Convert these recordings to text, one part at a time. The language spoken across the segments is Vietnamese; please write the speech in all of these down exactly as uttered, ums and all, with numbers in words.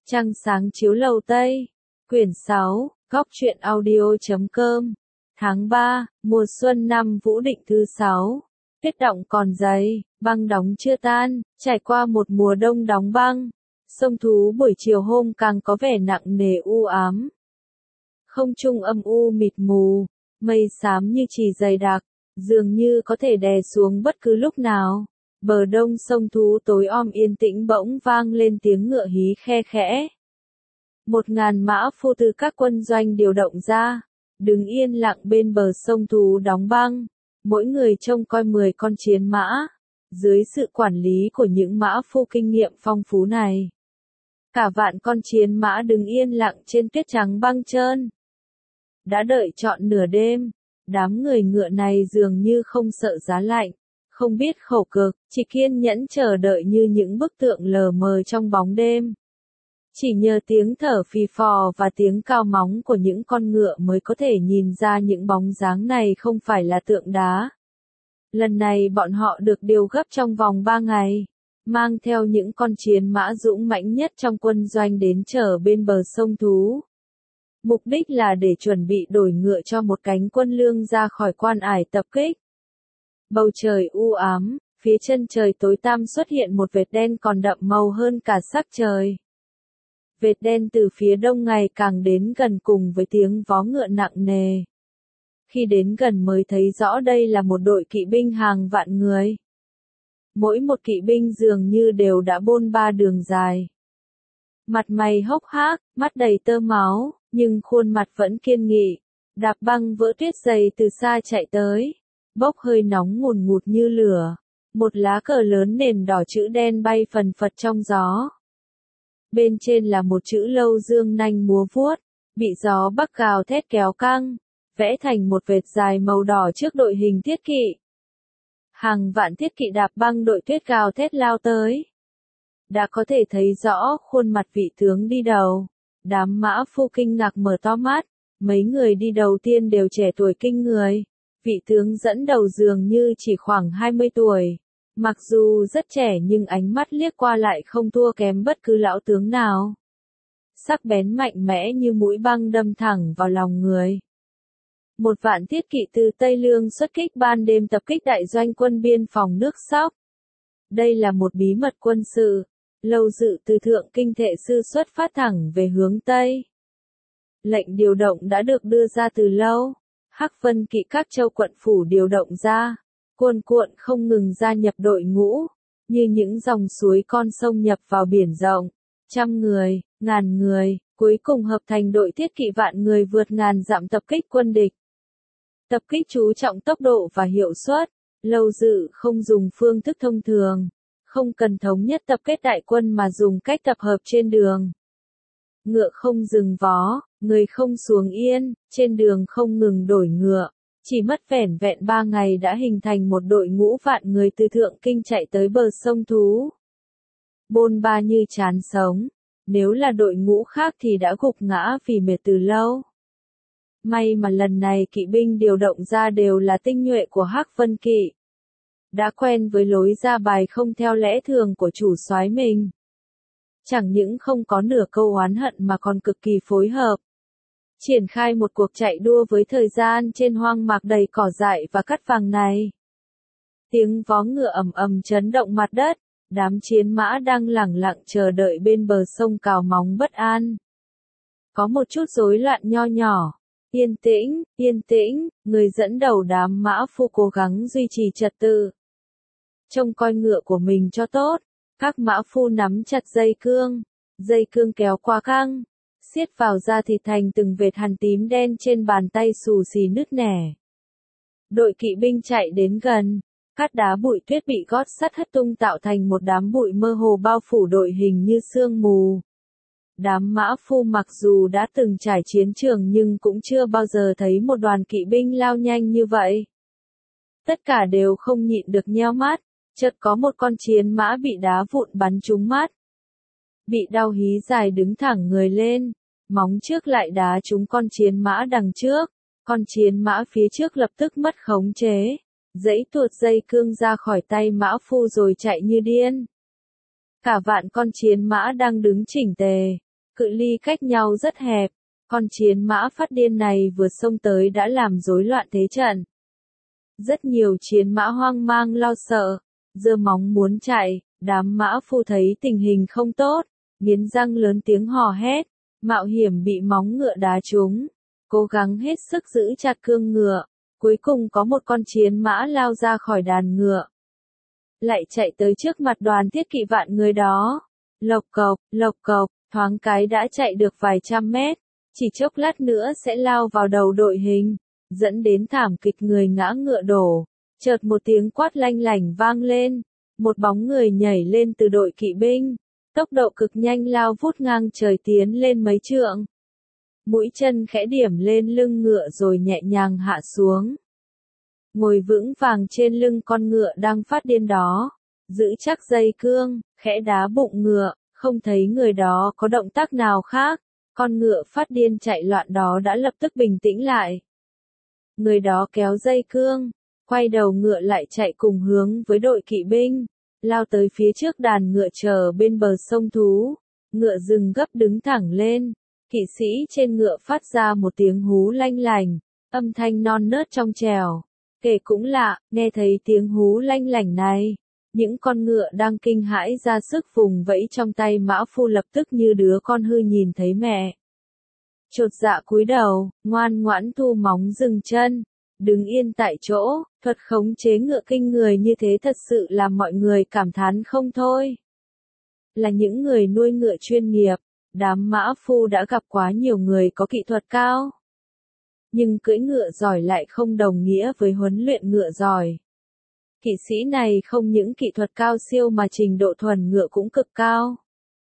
Trăng sáng chiếu lầu Tây. Quyển sáu, góc truyện audio chấm com. Tháng ba, mùa xuân năm Vũ Định thứ sáu. Tuyết đọng còn dày, băng đóng chưa tan, trải qua một mùa đông đóng băng. Sông Thú buổi chiều hôm càng có vẻ nặng nề u ám. Không trung âm u mịt mù, mây xám như chì dày đặc, dường như có thể đè xuống bất cứ lúc nào. Bờ đông sông Thú tối om yên tĩnh bỗng vang lên tiếng ngựa hí khe khẽ. Một ngàn mã phu từ các quân doanh điều động ra, đứng yên lặng bên bờ sông Thú đóng băng, mỗi người trông coi mười con chiến mã, dưới sự quản lý của những mã phu kinh nghiệm phong phú này. Cả vạn con chiến mã đứng yên lặng trên tuyết trắng băng trơn. Đã đợi trọn nửa đêm, đám người ngựa này dường như không sợ giá lạnh, không biết khổ cực, chỉ kiên nhẫn chờ đợi như những bức tượng lờ mờ trong bóng đêm. Chỉ nhờ tiếng thở phì phò và tiếng cào móng của những con ngựa mới có thể nhìn ra những bóng dáng này không phải là tượng đá. Lần này bọn họ được điều gấp trong vòng ba ngày, mang theo những con chiến mã dũng mãnh nhất trong quân doanh đến chờ bên bờ sông Thú. Mục đích là để chuẩn bị đổi ngựa cho một cánh quân lương ra khỏi Quan Ải tập kích. Bầu trời u ám, phía chân trời tối tăm xuất hiện một vệt đen còn đậm màu hơn cả sắc trời. Vệt đen từ phía đông ngày càng đến gần cùng với tiếng vó ngựa nặng nề. Khi đến gần mới thấy rõ đây là một đội kỵ binh hàng vạn người. Mỗi một kỵ binh dường như đều đã bôn ba đường dài. Mặt mày hốc hác, mắt đầy tơ máu, nhưng khuôn mặt vẫn kiên nghị. Đạp băng vỡ tuyết dày từ xa chạy tới, bốc hơi nóng ngùn ngụt như lửa. Một lá cờ lớn nền đỏ chữ đen bay phần phật trong gió. Bên trên là một chữ lâu dương nanh múa vuốt, bị gió bắc gào thét kéo căng, vẽ thành một vệt dài màu đỏ trước đội hình thiết kỵ. Hàng vạn thiết kỵ đạp băng đội tuyết gào thét lao tới. Đã có thể thấy rõ khuôn mặt vị tướng đi đầu. Đám mã phu kinh ngạc mở to mắt, mấy người đi đầu tiên đều trẻ tuổi kinh người. Vị tướng dẫn đầu dường như chỉ khoảng hai mươi tuổi. Mặc dù rất trẻ nhưng ánh mắt liếc qua lại không thua kém bất cứ lão tướng nào. Sắc bén mạnh mẽ như mũi băng đâm thẳng vào lòng người. Một vạn thiết kỵ từ Tây Lương xuất kích ban đêm tập kích đại doanh quân biên phòng nước Sóc. Đây là một bí mật quân sự. Lâu Dự từ Thượng Kinh Thệ Sư xuất phát thẳng về hướng Tây. Lệnh điều động đã được đưa ra từ lâu. Hắc Vân kỵ các châu quận phủ điều động ra. Cuồn cuộn không ngừng gia nhập đội ngũ, như những dòng suối con sông nhập vào biển rộng. Trăm người, ngàn người, cuối cùng hợp thành đội thiết kỵ vạn người vượt ngàn dặm tập kích quân địch. Tập kích chú trọng tốc độ và hiệu suất. Lâu Dự không dùng phương thức thông thường, không cần thống nhất tập kết đại quân mà dùng cách tập hợp trên đường. Ngựa không dừng vó, người không xuống yên, trên đường không ngừng đổi ngựa. Chỉ mất vẻn vẹn ba ngày đã hình thành một đội ngũ vạn người từ Thượng Kinh chạy tới bờ sông Thú. Bôn ba như chán sống, nếu là đội ngũ khác thì đã gục ngã vì mệt từ lâu. May mà lần này kỵ binh điều động ra đều là tinh nhuệ của Hắc Vân kỵ. Đã quen với lối ra bài không theo lẽ thường của chủ soái mình. Chẳng những không có nửa câu oán hận mà còn cực kỳ phối hợp. Triển khai một cuộc chạy đua với thời gian trên hoang mạc đầy cỏ dại và cắt vàng này. Tiếng vó ngựa ầm ầm chấn động mặt đất, đám chiến mã đang lẳng lặng chờ đợi bên bờ sông cào móng bất an. Có một chút rối loạn nho nhỏ. Yên tĩnh, yên tĩnh, người dẫn đầu đám mã phu cố gắng duy trì trật tự. Trông coi ngựa của mình cho tốt, các mã phu nắm chặt dây cương, dây cương kéo qua căng. Siết vào da thịt thành từng vệt hằn tím đen trên bàn tay xù xì nứt nẻ. Đội kỵ binh chạy đến gần, cát đá bụi tuyết bị gót sắt hất tung tạo thành một đám bụi mơ hồ bao phủ đội hình như sương mù. Đám mã phu mặc dù đã từng trải chiến trường nhưng cũng chưa bao giờ thấy một đoàn kỵ binh lao nhanh như vậy. Tất cả đều không nhịn được nheo mắt, chợt có một con chiến mã bị đá vụn bắn trúng mắt. Bị đau hí dài đứng thẳng người lên, móng trước lại đá trúng con chiến mã đằng trước, con chiến mã phía trước lập tức mất khống chế, giãy tuột dây cương ra khỏi tay mã phu rồi chạy như điên. Cả vạn con chiến mã đang đứng chỉnh tề, cự ly cách nhau rất hẹp. Con chiến mã phát điên này vừa xông tới đã làm rối loạn thế trận. Rất nhiều chiến mã hoang mang lo sợ, giơ móng muốn chạy, đám mã phu thấy tình hình không tốt, nghiến răng lớn tiếng hò hét, mạo hiểm bị móng ngựa đá trúng, cố gắng hết sức giữ chặt cương ngựa, cuối cùng có một con chiến mã lao ra khỏi đàn ngựa. Lại chạy tới trước mặt đoàn thiết kỵ vạn người đó, lộc cộc, lộc cộc, thoáng cái đã chạy được vài trăm mét, chỉ chốc lát nữa sẽ lao vào đầu đội hình, dẫn đến thảm kịch người ngã ngựa đổ. Chợt một tiếng quát lanh lảnh vang lên, một bóng người nhảy lên từ đội kỵ binh, tốc độ cực nhanh lao vút ngang trời tiến lên mấy trượng. Mũi chân khẽ điểm lên lưng ngựa rồi nhẹ nhàng hạ xuống. Ngồi vững vàng trên lưng con ngựa đang phát điên đó, giữ chắc dây cương, khẽ đá bụng ngựa, không thấy người đó có động tác nào khác, con ngựa phát điên chạy loạn đó đã lập tức bình tĩnh lại. Người đó kéo dây cương, quay đầu ngựa lại chạy cùng hướng với đội kỵ binh, lao tới phía trước đàn ngựa chờ bên bờ sông thú, ngựa dừng gấp đứng thẳng lên, kỵ sĩ trên ngựa phát ra một tiếng hú lanh lành, âm thanh non nớt trong trẻo. Kể cũng lạ, nghe thấy tiếng hú lanh lảnh này, những con ngựa đang kinh hãi ra sức vùng vẫy trong tay mã phu lập tức như đứa con hư nhìn thấy mẹ. Chột dạ cúi đầu, ngoan ngoãn thu móng dừng chân, đứng yên tại chỗ, thuật khống chế ngựa kinh người như thế thật sự làm mọi người cảm thán không thôi. Là những người nuôi ngựa chuyên nghiệp, đám mã phu đã gặp quá nhiều người có kỹ thuật cao. Nhưng cưỡi ngựa giỏi lại không đồng nghĩa với huấn luyện ngựa giỏi. Kỵ sĩ này không những kỹ thuật cao siêu mà trình độ thuần ngựa cũng cực cao.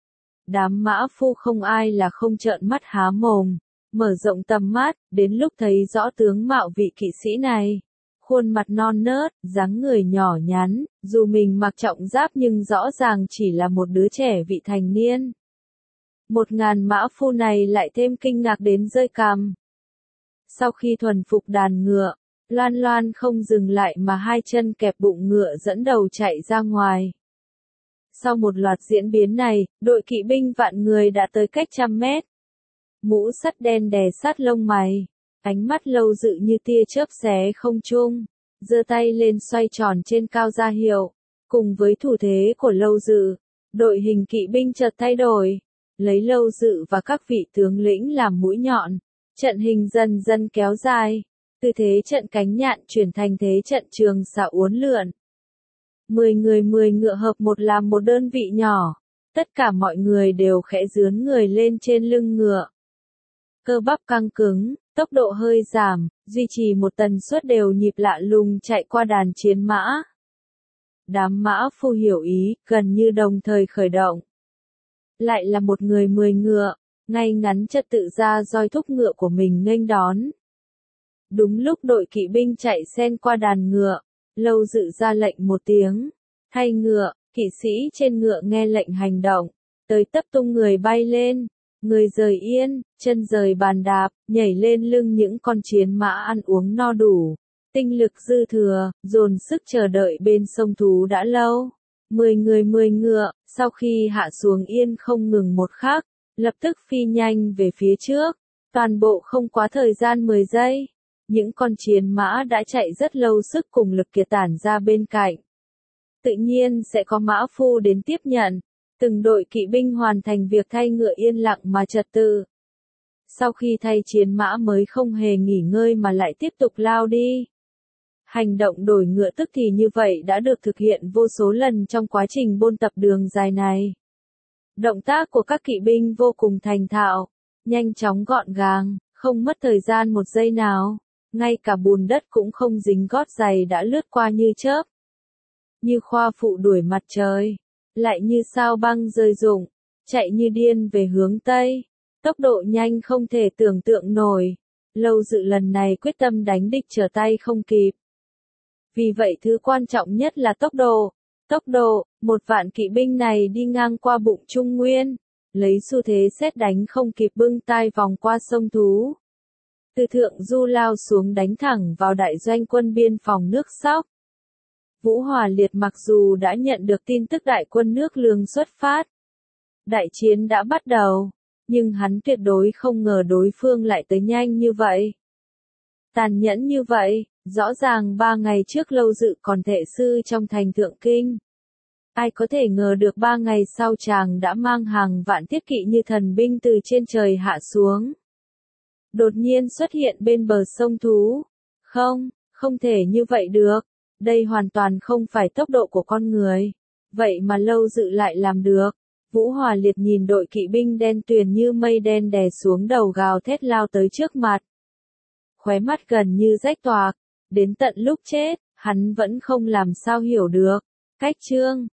Đám mã phu không ai là không trợn mắt há mồm, mở rộng tầm mắt, đến lúc thấy rõ tướng mạo vị kỵ sĩ này. Khuôn mặt non nớt, dáng người nhỏ nhắn, dù mình mặc trọng giáp nhưng rõ ràng chỉ là một đứa trẻ vị thành niên. Một ngàn mã phu này lại thêm kinh ngạc đến rơi cằm. Sau khi thuần phục đàn ngựa, Loan Loan không dừng lại mà hai chân kẹp bụng ngựa dẫn đầu chạy ra ngoài. Sau một loạt diễn biến này, đội kỵ binh vạn người đã tới cách trăm mét. Mũ sắt đen đè sát lông mày, ánh mắt Lâu Dự như tia chớp xé không trung, giơ tay lên xoay tròn trên cao ra hiệu. Cùng với thủ thế của Lâu Dự, đội hình kỵ binh chợt thay đổi, lấy Lâu Dự và các vị tướng lĩnh làm mũi nhọn. Trận hình dần dần kéo dài, từ thế trận cánh nhạn chuyển thành thế trận trường xạ uốn lượn. Mười người mười ngựa hợp một làm một đơn vị nhỏ, tất cả mọi người đều khẽ dướn người lên trên lưng ngựa. Cơ bắp căng cứng, tốc độ hơi giảm, duy trì một tần suất đều nhịp lạ lùng chạy qua đàn chiến mã. Đám mã phu hiểu ý, gần như đồng thời khởi động. Lại là một người mười ngựa. Ngay ngắn trật tự ra roi thúc ngựa của mình nghênh đón. Đúng lúc đội kỵ binh chạy xen qua đàn ngựa, Lâu Dự ra lệnh một tiếng, thay ngựa, kỵ sĩ trên ngựa nghe lệnh hành động, tới tấp tung người bay lên, người rời yên, chân rời bàn đạp, nhảy lên lưng những con chiến mã ăn uống no đủ, tinh lực dư thừa, dồn sức chờ đợi bên sông thú đã lâu. Mười người mười ngựa, sau khi hạ xuống yên không ngừng một khắc, lập tức phi nhanh về phía trước, toàn bộ không quá thời gian mười giây. Những con chiến mã đã chạy rất lâu sức cùng lực kiệt tản ra bên cạnh. Tự nhiên sẽ có mã phu đến tiếp nhận, từng đội kỵ binh hoàn thành việc thay ngựa yên lặng mà trật tự. Sau khi thay chiến mã mới không hề nghỉ ngơi mà lại tiếp tục lao đi. Hành động đổi ngựa tức thì như vậy đã được thực hiện vô số lần trong quá trình bôn tập đường dài này. Động tác của các kỵ binh vô cùng thành thạo, nhanh chóng gọn gàng, không mất thời gian một giây nào, ngay cả bùn đất cũng không dính gót giày đã lướt qua như chớp. Như khoa phụ đuổi mặt trời, lại như sao băng rơi rụng, chạy như điên về hướng Tây, tốc độ nhanh không thể tưởng tượng nổi. Lâu Dự lần này quyết tâm đánh địch trở tay không kịp. Vì vậy thứ quan trọng nhất là tốc độ. Tốc độ, một vạn kỵ binh này đi ngang qua bụng Trung Nguyên, lấy xu thế sét đánh không kịp bưng tai vòng qua sông thú. Từ thượng du lao xuống đánh thẳng vào đại doanh quân biên phòng nước Sóc. Vũ Hòa Liệt mặc dù đã nhận được tin tức đại quân nước Lương xuất phát. Đại chiến đã bắt đầu, Nhưng hắn tuyệt đối không ngờ đối phương lại tới nhanh như vậy. Tàn nhẫn như vậy, rõ ràng ba ngày trước Lâu Dự còn thệ sư trong thành Thượng Kinh. Ai có thể ngờ được ba ngày sau chàng đã mang hàng vạn thiết kỵ như thần binh từ trên trời hạ xuống. Đột nhiên xuất hiện bên bờ sông thú. Không, không thể như vậy được. Đây hoàn toàn không phải tốc độ của con người. Vậy mà Lâu Dự lại làm được. Vũ Hòa Liệt nhìn đội kỵ binh đen tuyền như mây đen đè xuống đầu gào thét lao tới trước mặt. Khóe mắt gần như rách toạc. Đến tận lúc chết, hắn vẫn không làm sao hiểu được. Cách chương